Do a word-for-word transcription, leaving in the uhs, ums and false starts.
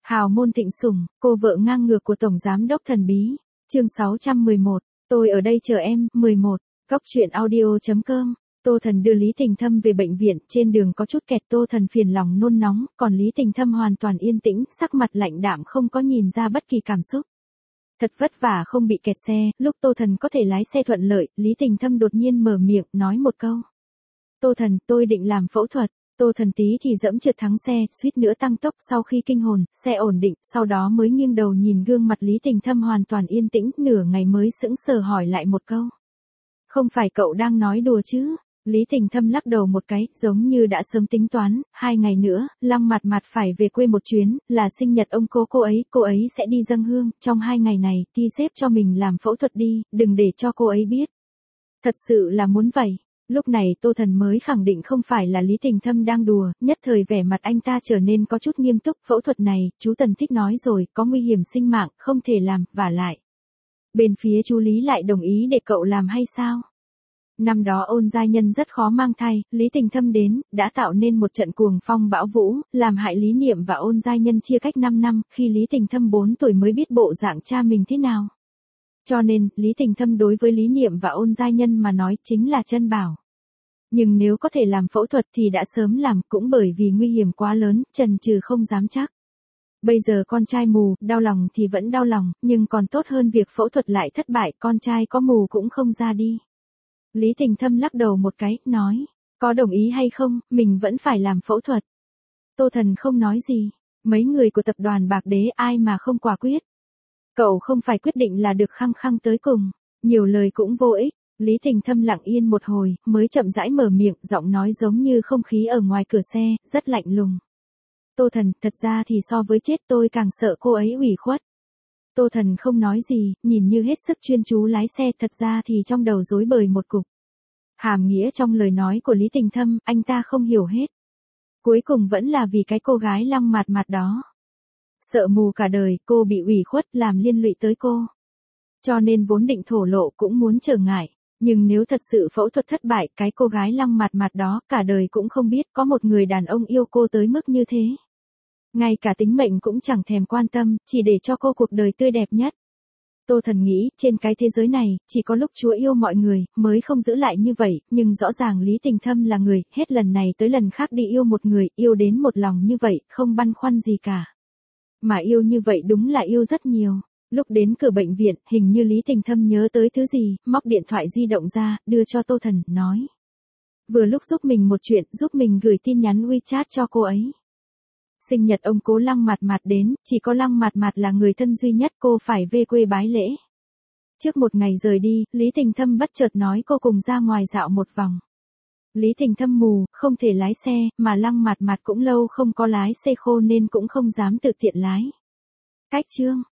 Hào môn thịnh sủng, cô vợ ngang ngược của Tổng Giám đốc thần bí. Chương sáu trăm mười một, tôi ở đây chờ em. mười một, Góc truyện audio.com. Tô Thần đưa Lý Tình Thâm về bệnh viện, trên đường có chút kẹt, Tô Thần phiền lòng nôn nóng, còn Lý Tình Thâm hoàn toàn yên tĩnh, sắc mặt lạnh đạm không có nhìn ra bất kỳ cảm xúc. Thật vất vả không bị kẹt xe, lúc Tô Thần có thể lái xe thuận lợi, Lý Tình Thâm đột nhiên mở miệng, nói một câu. Tô Thần, tôi định làm phẫu thuật. Tô Thần tí thì dẫm trượt thắng xe, suýt nữa tăng tốc, sau khi kinh hồn, xe ổn định, sau đó mới nghiêng đầu nhìn gương mặt Lý Tình Thâm hoàn toàn yên tĩnh, nửa ngày mới sững sờ hỏi lại một câu. Không phải cậu đang nói đùa chứ? Lý Tình Thâm lắc đầu một cái, giống như đã sớm tính toán, hai ngày nữa, Lăng Mạt Mạt phải về quê một chuyến, là sinh nhật ông cô cô ấy, cô ấy sẽ đi dâng hương, trong hai ngày này, Ti xếp cho mình làm phẫu thuật đi, đừng để cho cô ấy biết. Thật sự là muốn vậy. Lúc này Tô Thần mới khẳng định không phải là Lý Tình Thâm đang đùa, nhất thời vẻ mặt anh ta trở nên có chút nghiêm túc, phẫu thuật này, chú Tần thích nói rồi, có nguy hiểm sinh mạng, không thể làm, vả lại. Bên phía chú Lý lại đồng ý để cậu làm hay sao? Năm đó Ôn Gia Nhân rất khó mang thai, Lý Tình Thâm đến, đã tạo nên một trận cuồng phong bão vũ, làm hại Lý Niệm và Ôn Gia Nhân chia cách năm năm, khi Lý Tình Thâm bốn tuổi mới biết bộ dạng cha mình thế nào. Cho nên, Lý Tình Thâm đối với Lý Niệm và Ôn Gia Nhân mà nói chính là chân bảo. Nhưng nếu có thể làm phẫu thuật thì đã sớm làm, cũng bởi vì nguy hiểm quá lớn, chần chừ không dám chắc. Bây giờ con trai mù, đau lòng thì vẫn đau lòng, nhưng còn tốt hơn việc phẫu thuật lại thất bại, con trai có mù cũng không ra đi. Lý Tình Thâm lắc đầu một cái, nói, có đồng ý hay không, mình vẫn phải làm phẫu thuật. Tô Thần không nói gì, mấy người của tập đoàn Bạc Đế ai mà không quả quyết. Cậu không phải quyết định là được khăng khăng tới cùng, nhiều lời cũng vô ích. Lý Tình Thâm lặng yên một hồi, mới chậm rãi mở miệng, giọng nói giống như không khí ở ngoài cửa xe, rất lạnh lùng. Tô Thần, thật ra thì so với chết tôi càng sợ cô ấy ủy khuất. Tô Thần không nói gì, nhìn như hết sức chuyên chú lái xe, thật ra thì trong đầu rối bời một cục. Hàm nghĩa trong lời nói của Lý Tình Thâm, anh ta không hiểu hết. Cuối cùng vẫn là vì cái cô gái Lăng Mạt Mạt đó. Sợ mù cả đời, cô bị ủy khuất làm liên lụy tới cô. Cho nên vốn định thổ lộ cũng muốn trở ngại. Nhưng nếu thật sự phẫu thuật thất bại, cái cô gái Lăng Mạt Mạt đó, cả đời cũng không biết có một người đàn ông yêu cô tới mức như thế. Ngay cả tính mệnh cũng chẳng thèm quan tâm, chỉ để cho cô cuộc đời tươi đẹp nhất. Tô Thần nghĩ, trên cái thế giới này, chỉ có lúc Chúa yêu mọi người, mới không giữ lại như vậy, nhưng rõ ràng Lý Tình Thâm là người, hết lần này tới lần khác đi yêu một người, yêu đến một lòng như vậy, không băn khoăn gì cả. Mà yêu như vậy đúng là yêu rất nhiều. Lúc đến cửa bệnh viện, hình như Lý Tình Thâm nhớ tới thứ gì, móc điện thoại di động ra, đưa cho Tô Thần, nói. Vừa lúc giúp mình một chuyện, giúp mình gửi tin nhắn WeChat cho cô ấy. Sinh nhật ông cố Lăng Mạt Mạt đến, chỉ có Lăng Mạt Mạt là người thân duy nhất, cô phải về quê bái lễ. Trước một ngày rời đi, Lý Tình Thâm bất chợt nói cô cùng ra ngoài dạo một vòng. Lý Tình Thâm mù, không thể lái xe, mà Lăng Mạt Mạt cũng lâu không có lái xe khô nên cũng không dám tự tiện lái. Cách chương.